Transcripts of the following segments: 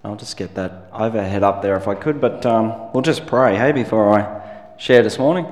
I'll just get that overhead up there if I could, but we'll just pray, hey, before I share this morning.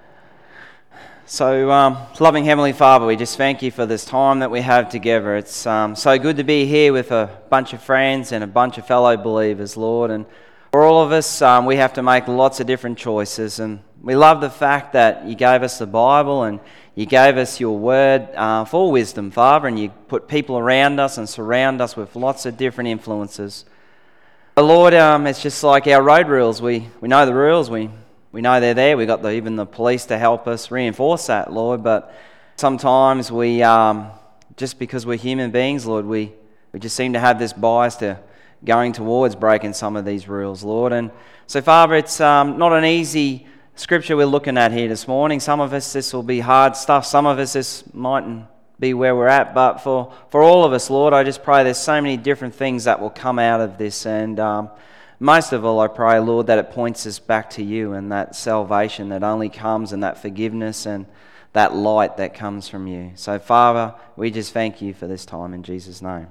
So, loving Heavenly Father, we just thank you for this time that we have together. It's so good to be here with a bunch of friends and a bunch of fellow believers, Lord. And for all of us, we have to make lots of different choices. And we love the fact that you gave us the Bible and you gave us your word for wisdom, Father, and you put people around us and surround us with lots of different influences. But Lord, it's just like our road rules. We know the rules. We know they're there. We've got even the police to help us reinforce that, Lord. But sometimes we, just because we're human beings, Lord, we just seem to have this bias to going towards breaking some of these rules, Lord. And so, Father, it's not an easy scripture we're looking at here this morning. Some of us, this will be hard stuff. Some of us, this mightn't be where we're at. But for all of us, Lord, I just pray there's so many different things that will come out of this. And most of all, I pray, Lord, that it points us back to you and that salvation that only comes and that forgiveness and that light that comes from you. So, Father, we just thank you for this time in Jesus' name.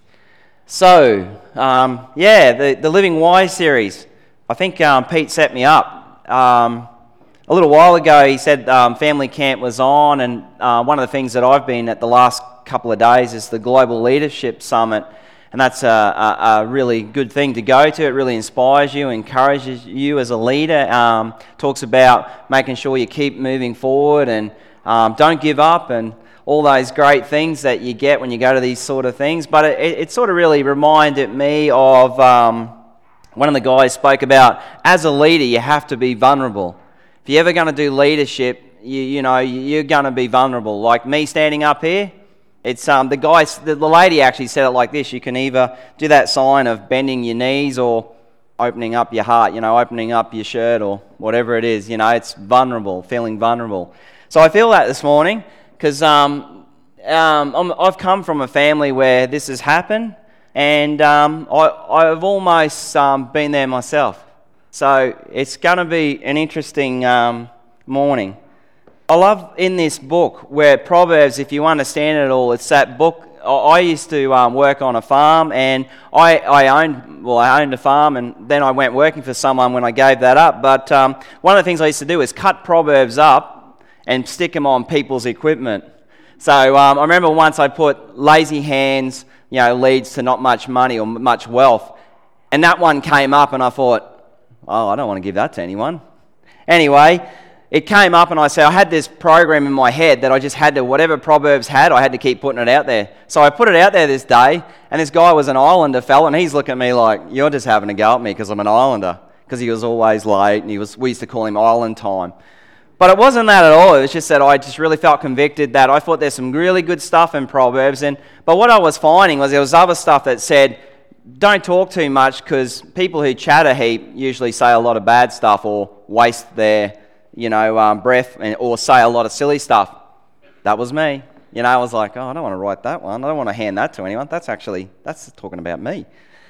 So, the Living Wise series. I think Pete set me up. A little while ago, he said family camp was on, and one of the things that I've been at the last couple of days is the Global Leadership Summit. And that's a really good thing to go to. It really inspires you, encourages you as a leader. Talks about making sure you keep moving forward and don't give up and all those great things that you get when you go to these sort of things. But it sort of really reminded me of one of the guys spoke about, as a leader, you have to be vulnerable. If you're ever going to do leadership, you're going to be vulnerable. Like me standing up here, it's the lady actually said it like this: you can either do that sign of bending your knees or opening up your heart, opening up your shirt or whatever it is. It's vulnerable, feeling vulnerable. So I feel that this morning because I've come from a family where this has happened, and I've almost been there myself. So it's going to be an interesting morning. I love in this book where Proverbs, if you understand it all, it's that book. I used to work on a farm, and I owned a farm, and then I went working for someone when I gave that up. But one of the things I used to do is cut Proverbs up and stick them on people's equipment. So I remember once I put lazy hands, leads to not much money or much wealth, and that one came up, and I thought, oh, I don't want to give that to anyone. Anyway, it came up and I said, I had this program in my head that I just had to, whatever Proverbs had, I had to keep putting it out there. So I put it out there this day, and this guy was an Islander fella, and he's looking at me like, you're just having a go at me because I'm an Islander, because he was always late, and we used to call him Island Time. But it wasn't that at all. It was just that I just really felt convicted that I thought there's some really good stuff in Proverbs, but what I was finding was there was other stuff that said, don't talk too much, because people who chat a heap usually say a lot of bad stuff or waste their breath or say a lot of silly stuff. That was me. I was like, oh, I don't want to write that one. I don't want to hand that to anyone. That's talking about me.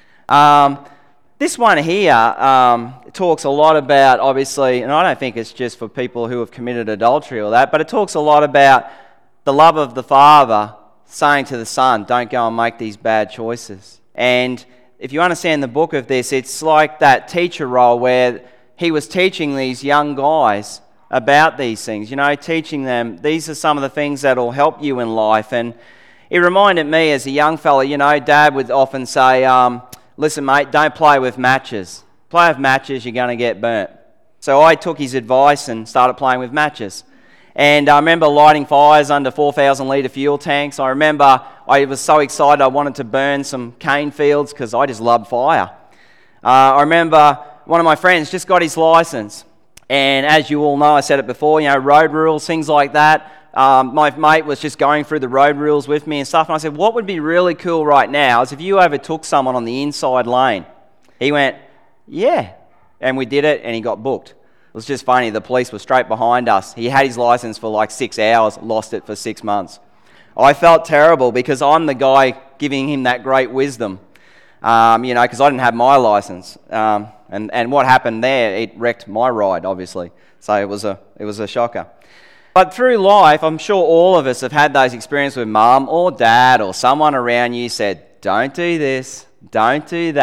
This one here talks a lot about, obviously, and I don't think it's just for people who have committed adultery or that, but it talks a lot about the love of the Father saying to the Son, don't go and make these bad choices. And if you understand the book of this, it's like that teacher role where he was teaching these young guys about these things, teaching them, these are some of the things that will help you in life. And it reminded me as a young fella, Dad would often say, listen, mate, don't play with matches. Play with matches, you're going to get burnt. So I took his advice and started playing with matches. And I remember lighting fires under 4,000 litre fuel tanks. I remember I was so excited I wanted to burn some cane fields because I just loved fire. I remember one of my friends just got his license. And as you all know, I said it before, road rules, things like that. My mate was just going through the road rules with me and stuff. And I said, what would be really cool right now is if you overtook someone on the inside lane. He went, yeah. And we did it, and he got booked. It was just funny. The police were straight behind us. He had his license for like 6 hours, lost it for 6 months. I felt terrible because I'm the guy giving him that great wisdom, because I didn't have my license. And what happened there, it wrecked my ride, obviously. So it was a shocker. But through life, I'm sure all of us have had those experiences with mum or dad or someone around you said, don't do this, don't do that.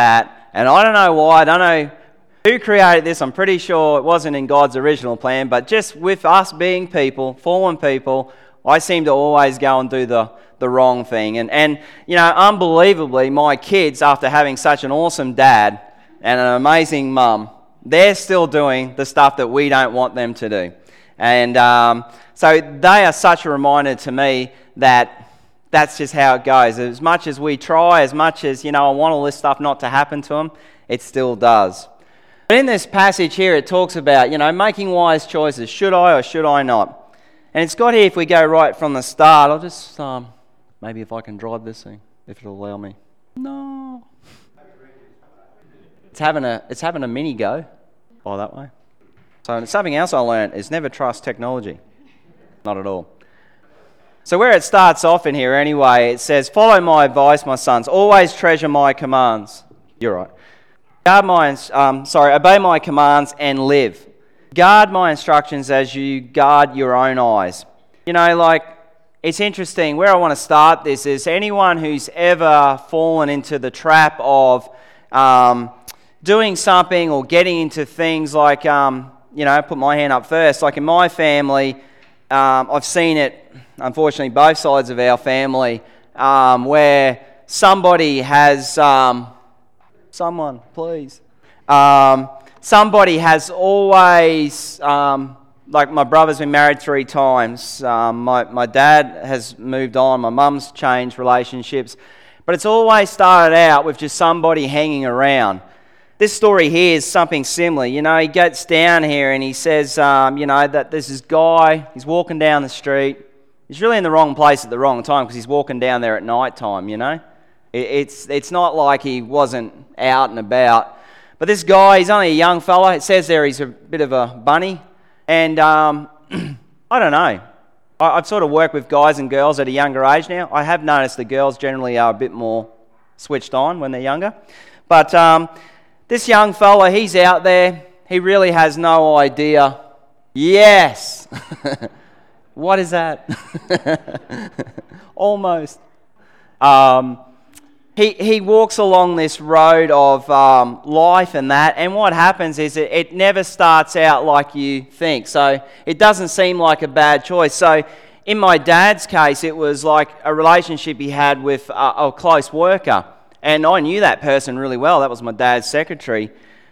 And I don't know why, I don't know who created this. I'm pretty sure it wasn't in God's original plan, but just with us being people, fallen people, I seem to always go and do the wrong thing. And you know, unbelievably, my kids, after having such an awesome dad and an amazing mum, they're still doing the stuff that we don't want them to do. And so they are such a reminder to me that that's just how it goes. As much as we try, as much as, you know, I want all this stuff not to happen to them, it still does. But in this passage here, it talks about, you know, making wise choices. Should I or should I not? And it's got here, if we go right from the start, I'll just, maybe if I can drive this thing, if it'll allow me. No. It's having a mini go. Oh, that way. So something else I learned is never trust technology. Not at all. So where it starts off in here anyway, it says, follow my advice, my sons. Always treasure my commands. You're right. Obey my commands and live. Guard my instructions as you guard your own eyes. You know, like, it's interesting. Where I want to start this is anyone who's ever fallen into the trap of doing something or getting into things like, you know, put my hand up first. Like in my family, I've seen it, unfortunately, both sides of our family, where somebody has, someone, please. Somebody has always, like my brother's been married 3 times. My dad has moved on. My mum's changed relationships. But it's always started out with just somebody hanging around. This story here is something similar. You know, he gets down here and he says, you know, that there's this guy, he's walking down the street. He's really in the wrong place at the wrong time because he's walking down there at night time, you know. It's not like he wasn't out and about. But this guy, he's only a young fella. It says there he's a bit of a bunny. And I don't know. I've sort of worked with guys and girls at a younger age now. I have noticed the girls generally are a bit more switched on when they're younger. But this young fella, he's out there. He really has no idea. Yes. What is that? Almost. He walks along this road of life and that, and what happens is it never starts out like you think. So it doesn't seem like a bad choice. So in my dad's case, it was like a relationship he had with a close worker. And I knew that person really well. That was my dad's secretary.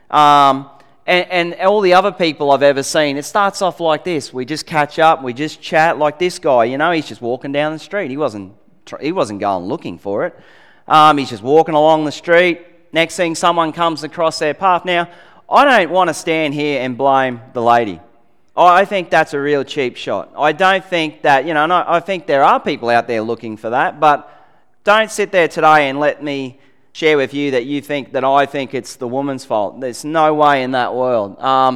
And all the other people I've ever seen, it starts off like this. We just catch up, we just chat like this guy. You know, he's just walking down the street. He wasn't going looking for it. He's just walking along the street. Next thing, someone comes across their path. Now, I don't want to stand here and blame the lady. I think that's a real cheap shot. I don't think that, you know, I think there are people out there looking for that, but don't sit there today and let me share with you that you think that I think it's the woman's fault. There's no way in that world.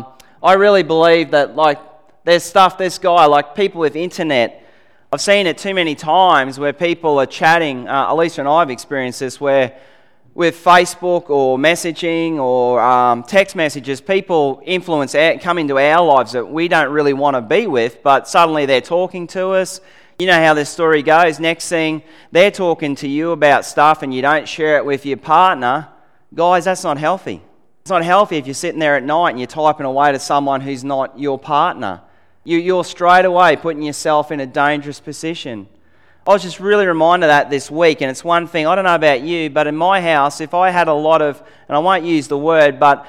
I really believe that, like, there's stuff, this guy, like people with internet, I've seen it too many times where people are chatting, Elisa and I have experienced this, where with Facebook or messaging or text messages, people come into our lives that we don't really want to be with, but suddenly they're talking to us. You know how this story goes. Next thing, they're talking to you about stuff and you don't share it with your partner. Guys, that's not healthy. It's not healthy if you're sitting there at night and you're typing away to someone who's not your partner. You're straight away putting yourself in a dangerous position. I was just really reminded of that this week, and it's one thing, I don't know about you, but in my house, if I had a lot of, and I won't use the word, but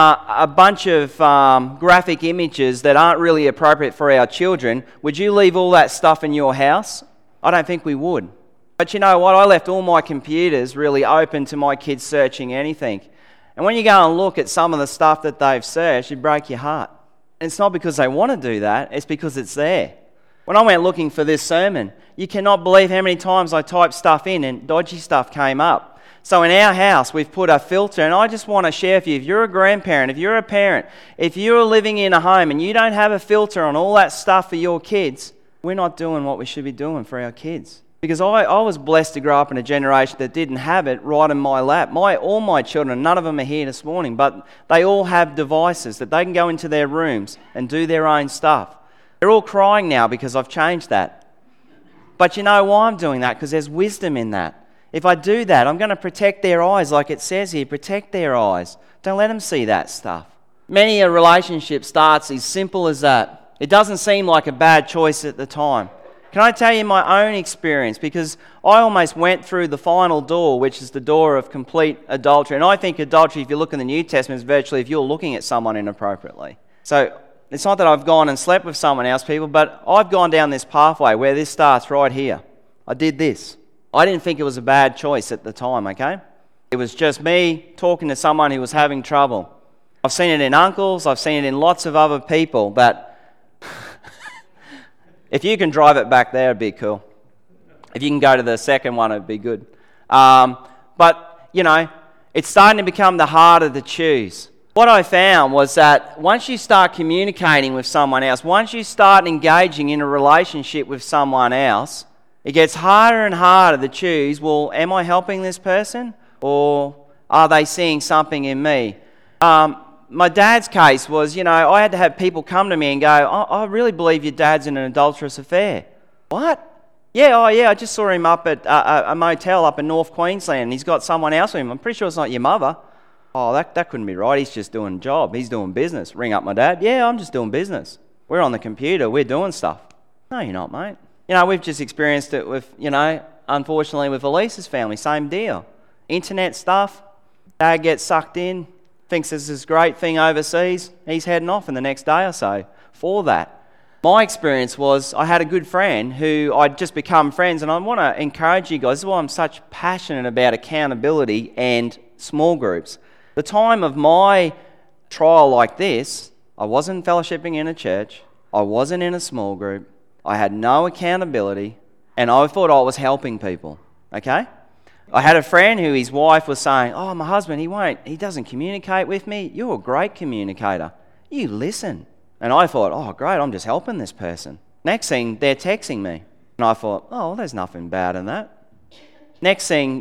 a bunch of graphic images that aren't really appropriate for our children, would you leave all that stuff in your house? I don't think we would. But you know what? I left all my computers really open to my kids searching anything. And when you go and look at some of the stuff that they've searched, it breaks your heart. And it's not because they want to do that, it's because it's there. When I went looking for this sermon, you cannot believe how many times I typed stuff in and dodgy stuff came up. So in our house, we've put a filter, and I just want to share with you, if you're a grandparent, if you're a parent, if you're living in a home and you don't have a filter on all that stuff for your kids, we're not doing what we should be doing for our kids. Because I was blessed to grow up in a generation that didn't have it right in my lap. All my children, none of them are here this morning, but they all have devices that they can go into their rooms and do their own stuff. They're all crying now because I've changed that. But you know why I'm doing that? Because there's wisdom in that. If I do that, I'm going to protect their eyes, like it says here. Protect their eyes. Don't let them see that stuff. Many a relationship starts as simple as that. It doesn't seem like a bad choice at the time. Can I tell you my own experience? Because I almost went through the final door, which is the door of complete adultery. And I think adultery, if you look in the New Testament, is virtually if you're looking at someone inappropriately. So it's not that I've gone and slept with someone else, people, but I've gone down this pathway where this starts right here. I did this. I didn't think it was a bad choice at the time, okay? It was just me talking to someone who was having trouble. I've seen it in uncles, I've seen it in lots of other people, that if you can drive it back there, it'd be cool. If you can go to the second one, it'd be good. But, it's starting to become the harder to choose. What I found was that once you start communicating with someone else, once you start engaging in a relationship with someone else, it gets harder and harder to choose, well, am I helping this person? Or are they seeing something in me? My dad's case was, I had to have people come to me and go, I really believe your dad's in an adulterous affair. What? Yeah, I just saw him up at a motel up in North Queensland and he's got someone else with him. I'm pretty sure it's not your mother. Oh, that couldn't be right. He's just doing a job. He's doing business. Ring up my dad. Yeah, I'm just doing business. We're on the computer. We're doing stuff. No, you're not, mate. We've just experienced it with, unfortunately with Elisa's family. Same deal. Internet stuff. Dad gets sucked in. Thinks this is this great thing overseas. He's heading off in the next day or so for that. My experience was I had a good friend who I'd just become friends, and I want to encourage you guys. This is why I'm such passionate about accountability and small groups. The time of my trial like this, I wasn't fellowshipping in a church. I wasn't in a small group. I had no accountability, and I thought I was helping people, okay? I had a friend who his wife was saying, oh, my husband, he doesn't communicate with me. You're a great communicator. You listen. And I thought, oh, great, I'm just helping this person. Next thing, they're texting me. And I thought, oh, well, there's nothing bad in that. Next thing,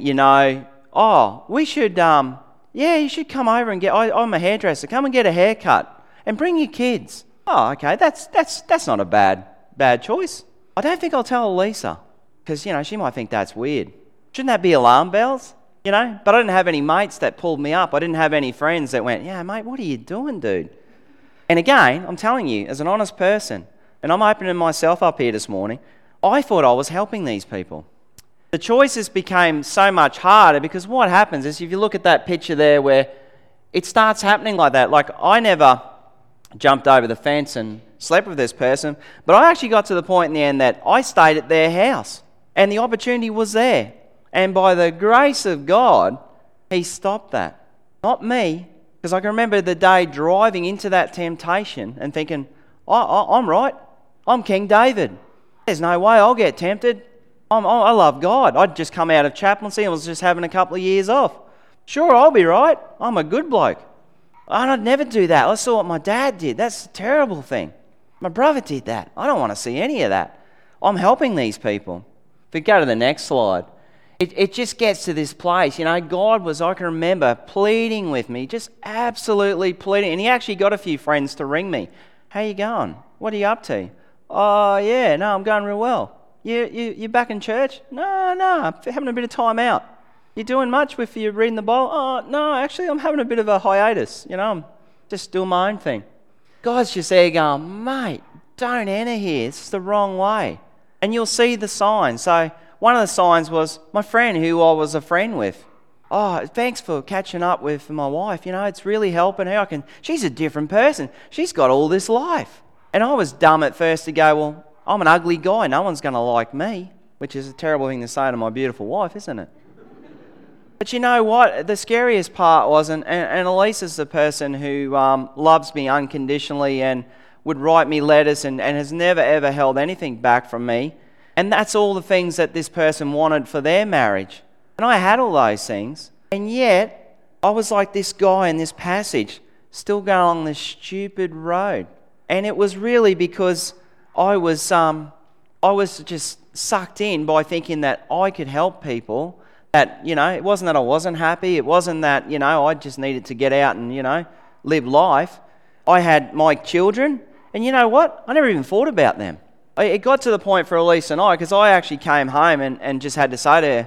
we should, you should come over and I'm a hairdresser, come and get a haircut and bring your kids. Oh, okay, that's not a bad choice. I don't think I'll tell Lisa because, she might think that's weird. Shouldn't that be alarm bells? But I didn't have any mates that pulled me up. I didn't have any friends that went, yeah, mate, what are you doing, dude? And again, I'm telling you, as an honest person, and I'm opening myself up here this morning, I thought I was helping these people. The choices became so much harder because what happens is if you look at that picture there where it starts happening like that, like I never jumped over the fence and slept with this person, but I actually got to the point in the end that I stayed at their house and the opportunity was there. And by the grace of God, he stopped that. Not me, because I can remember the day driving into that temptation and thinking, I'm right. I'm King David. There's no way I'll get tempted. I love God. I'd just come out of chaplaincy and was just having a couple of years off. Sure, I'll be right. I'm a good bloke. And I'd never do that. I saw what my dad did. That's a terrible thing. My brother did that. I don't want to see any of that. I'm helping these people. If we go to the next slide. It just gets to this place, God was, I can remember, pleading with me, just absolutely pleading. And he actually got a few friends to ring me. How you going? What are you up to? Oh, yeah, no, I'm going real well. You back in church? No, I'm having a bit of time out. You doing much with you reading the Bible? Oh, no, actually, I'm having a bit of a hiatus. I'm just doing my own thing. God's just there going, mate, don't enter here. It's the wrong way. And you'll see the signs. So one of the signs was my friend who I was a friend with. Oh, thanks for catching up with my wife. It's really helping her. She's a different person. She's got all this life. And I was dumb at first to go, well, I'm an ugly guy. No one's going to like me, which is a terrible thing to say to my beautiful wife, isn't it? But you know what? The scariest part wasn't, and Elisa's the person who loves me unconditionally and would write me letters and has never ever held anything back from me. And that's all the things that this person wanted for their marriage. And I had all those things. And yet, I was like this guy in this passage, still going along this stupid road. And it was really because I was just sucked in by thinking that I could help people. That, it wasn't that I wasn't happy. It wasn't that, I just needed to get out and, live life. I had my children. And you know what? I never even thought about them. It got to the point for Elise and I, because I actually came home and just had to say to her,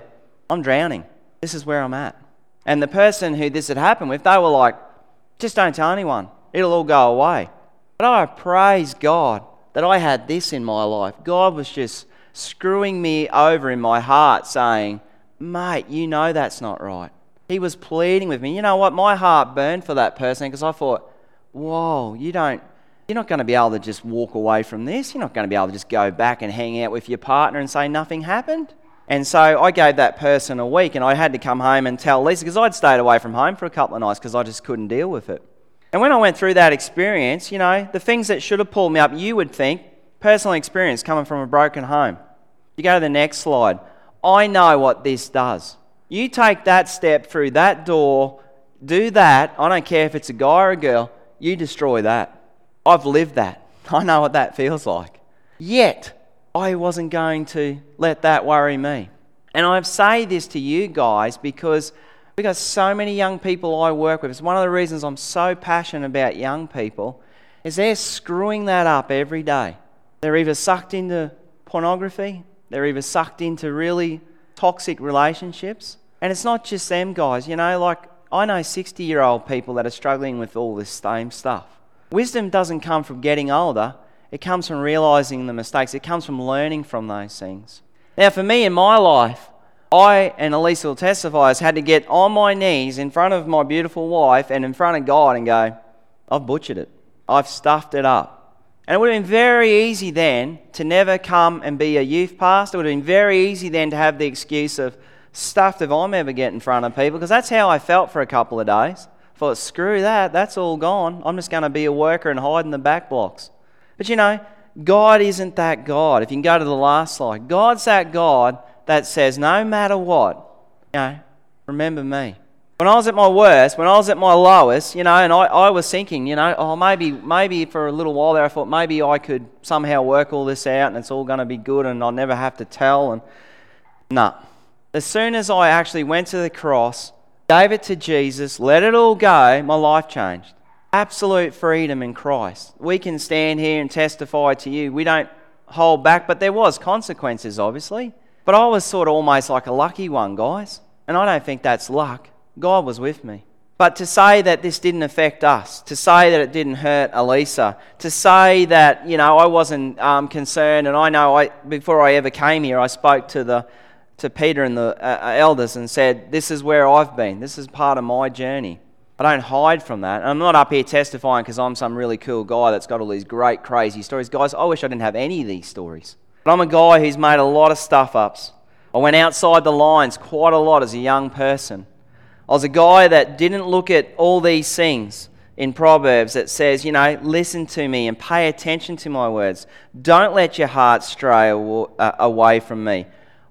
I'm drowning. This is where I'm at. And the person who this had happened with, they were like, just don't tell anyone. It'll all go away. But I praise God that I had this in my life. God was just screwing me over in my heart saying, mate, you know that's not right. He was pleading with me. You know what? My heart burned for that person because I thought, whoa, you're not going to be able to just walk away from this. You're not going to be able to just go back and hang out with your partner and say nothing happened. And so I gave that person a week, and I had to come home and tell Lisa, because I'd stayed away from home for a couple of nights because I just couldn't deal with it. And when I went through that experience, you know, the things that should have pulled me up, you would think, personal experience coming from a broken home. You go to the next slide. I know what this does. You take that step through that door, do that, I don't care if it's a guy or a girl, you destroy that. I've lived that. I know what that feels like. Yet, I wasn't going to let that worry me. And I say this to you guys because we've got so many young people I work with. It's one of the reasons I'm so passionate about young people, is they're screwing that up every day. They're either sucked into pornography, they're either sucked into really toxic relationships. And it's not just them guys, you know, like I know 60-year-old people that are struggling with all this same stuff. Wisdom doesn't come from getting older. It comes from realising the mistakes. It comes from learning from those things. Now, for me in my life, I, and Elisa will testify, has had to get on my knees in front of my beautiful wife and in front of God and go, I've butchered it. I've stuffed it up. And it would have been very easy then to never come and be a youth pastor. It would have been very easy then to have the excuse of, stuffed if I'm ever get in front of people, because that's how I felt for a couple of days. I thought, screw that, that's all gone. I'm just going to be a worker and hide in the back blocks. But you know, God isn't that God. If you can go to the last slide, God's that God that says, no matter what, you know, remember me. When I was at my worst, when I was at my lowest, you know, and I was thinking, you know, oh, maybe for a little while there, I thought maybe I could somehow work all this out and it's all going to be good and I'll never have to tell. And no. As soon as I actually went to the cross, gave it to Jesus, let it all go, my life changed. Absolute freedom in Christ. We can stand here and testify to you. We don't hold back, but there was consequences, obviously. But I was sort of almost like a lucky one, guys. And I don't think that's luck. God was with me. But to say that this didn't affect us, to say that it didn't hurt Elisa, to say that, you know, I wasn't concerned, and I know before I ever came here, I spoke to Peter and the elders and said, this is where I've been. This is part of my journey. I don't hide from that. And I'm not up here testifying because I'm some really cool guy that's got all these great, crazy stories. Guys, I wish I didn't have any of these stories. But I'm a guy who's made a lot of stuff-ups. I went outside the lines quite a lot as a young person. I was a guy that didn't look at all these things in Proverbs that says, you know, listen to me and pay attention to my words. Don't let your heart stray away from me.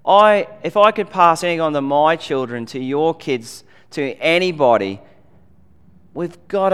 If I could pass anything on to my children, to your kids, to anybody, we've got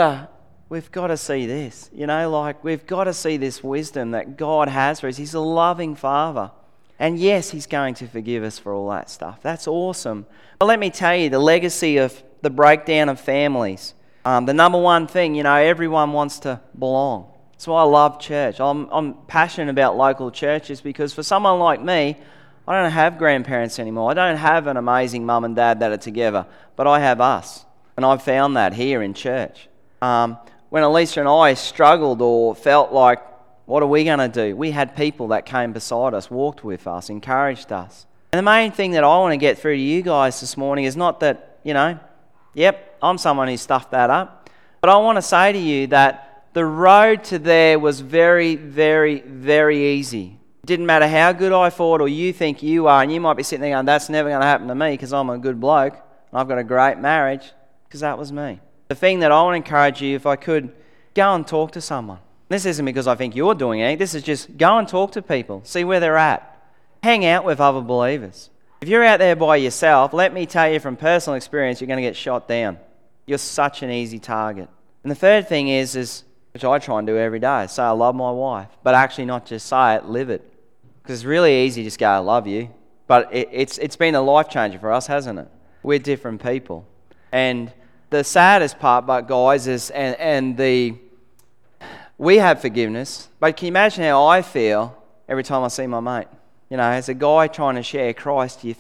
to see this. You know, like we've got to see this wisdom that God has for us. He's a loving Father. And yes, He's going to forgive us for all that stuff. That's awesome. But let me tell you, the legacy of the breakdown of families, the number one thing, you know, everyone wants to belong. That's why I love church. I'm passionate about local churches because for someone like me, I don't have grandparents anymore. I don't have an amazing mum and dad that are together, but I have us. And I've found that here in church. When Elisa and I struggled or felt like, what are we going to do? We had people that came beside us, walked with us, encouraged us. And the main thing that I want to get through to you guys this morning is not that, you know, yep, I'm someone who stuffed that up. But I want to say to you that the road to there was very, very, very easy. It didn't matter how good I thought or you think you are, and you might be sitting there going, that's never going to happen to me because I'm a good bloke and I've got a great marriage, because that was me. The thing that I want to encourage you, if I could, go and talk to someone. This isn't because I think you're doing anything. This is just go and talk to people. See where they're at. Hang out with other believers. If you're out there by yourself, let me tell you from personal experience, you're going to get shot down. You're such an easy target. And the third thing is which I try and do every day, say I love my wife. But actually not just say it, live it. Because it's really easy to just go, I love you. But it's been a life changer for us, hasn't it? We're different people. And the saddest part, but guys, is we have forgiveness, but can you imagine how I feel every time I see my mate? You know, as a guy trying to share Christ, you think,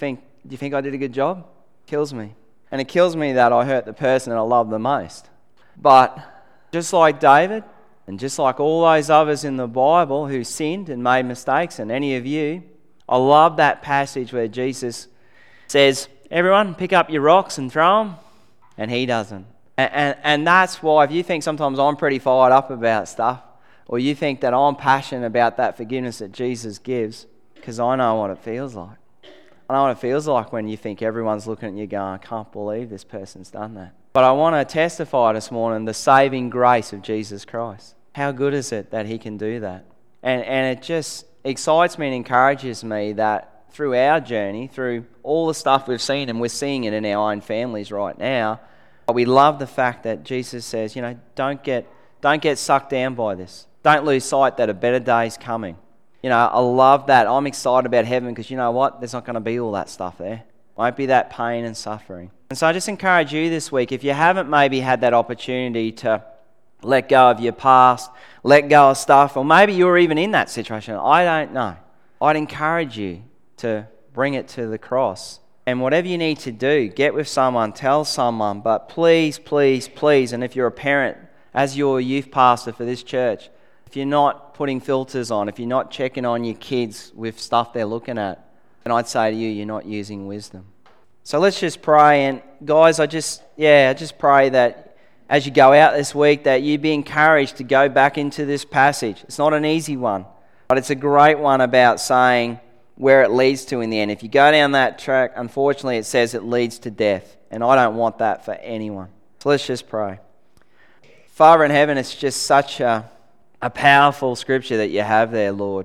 Do you think I did a good job? Kills me. And it kills me that I hurt the person that I love the most. But just like David, and just like all those others in the Bible who sinned and made mistakes, and any of you, I love that passage where Jesus says, everyone pick up your rocks and throw them, and he doesn't. And that's why, if you think sometimes I'm pretty fired up about stuff, or you think that I'm passionate about that forgiveness that Jesus gives, because I know what it feels like. I know what it feels like when you think everyone's looking at you going, I can't believe this person's done that. But I want to testify this morning the saving grace of Jesus Christ. How good is it that he can do that? And it just excites me and encourages me that through our journey, through all the stuff we've seen, and we're seeing it in our own families right now, but we love the fact that Jesus says, don't get sucked down by this. Don't lose sight that a better day is coming. I love that. I'm excited about heaven because you know what? There's not going to be all that stuff there. Won't be that pain and suffering. And so I just encourage you this week, if you haven't maybe had that opportunity to let go of your past, let go of stuff, or maybe you're even in that situation, I don't know. I'd encourage you to bring it to the cross. And whatever you need to do, get with someone, tell someone, but please, please, please, and if you're a parent, as your youth pastor for this church, if you're not putting filters on, if you're not checking on your kids with stuff they're looking at, then I'd say to you, you're not using wisdom. So let's just pray. And guys, I just pray that as you go out this week, that you be encouraged to go back into this passage. It's not an easy one, but it's a great one about saying where it leads to in the end. If you go down that track, unfortunately, it says it leads to death. And I don't want that for anyone. So let's just pray. Father in heaven, it's just such a powerful scripture that you have there, Lord.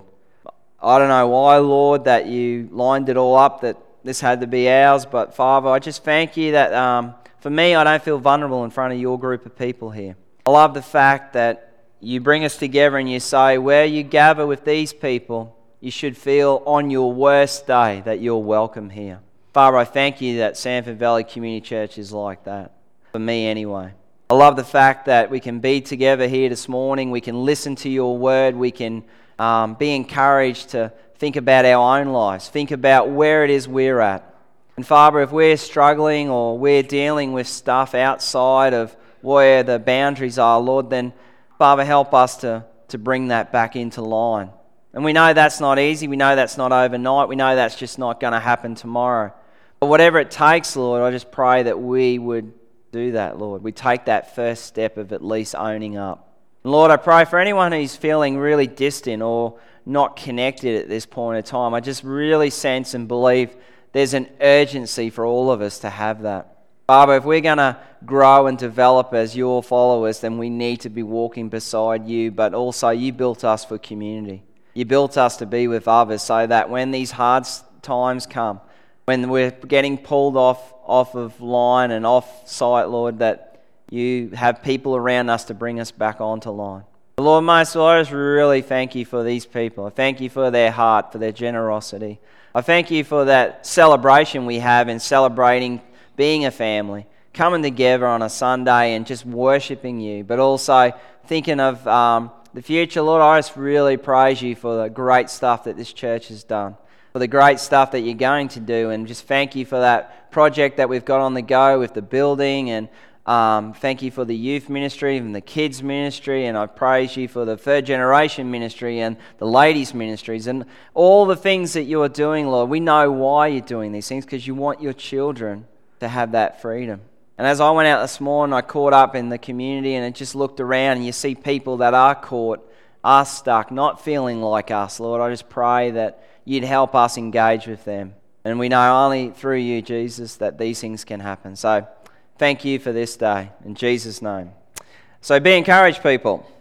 I don't know why, Lord, that you lined it all up, that this had to be ours, but Father, I just thank you that for me, I don't feel vulnerable in front of your group of people here. I love the fact that you bring us together and you say, where you gather with these people, you should feel on your worst day that you're welcome here. Father, I thank you that Sanford Valley Community Church is like that, for me anyway. I love the fact that we can be together here this morning, we can listen to your word, we can be encouraged to think about our own lives, think about where it is we're at. And Father, if we're struggling or we're dealing with stuff outside of where the boundaries are, Lord, then Father, help us to bring that back into line. And we know that's not easy, we know that's not overnight, we know that's just not going to happen tomorrow. But whatever it takes, Lord, I just pray that we would do that, Lord. We take that first step of at least owning up. And Lord, I pray for anyone who's feeling really distant or not connected at this point in time, I just really sense and believe there's an urgency for all of us to have that. Father, if we're going to grow and develop as your followers, then we need to be walking beside you, but also you built us for community. You built us to be with others so that when these hard times come, when we're getting pulled off of line and off site, Lord, that you have people around us to bring us back onto line. Lord, most of all, I just really thank you for these people. I thank you for their heart, for their generosity. I thank you for that celebration we have in celebrating being a family, coming together on a Sunday and just worshiping you, but also thinking of the future. Lord, I just really praise you for the great stuff that this church has done, for the great stuff that you're going to do, and just thank you for that project that we've got on the go with the building, and thank you for the youth ministry and the kids ministry, and I praise you for the third generation ministry and the ladies ministries and all the things that you are doing, Lord. We know why you're doing these things, because you want your children to have that freedom. And as I went out this morning, I caught up in the community and I just looked around, and you see people that are caught, are stuck, not feeling like us, Lord. I just pray that you'd help us engage with them. And we know only through you, Jesus, that these things can happen. So thank you for this day, in Jesus' name. So be encouraged, people.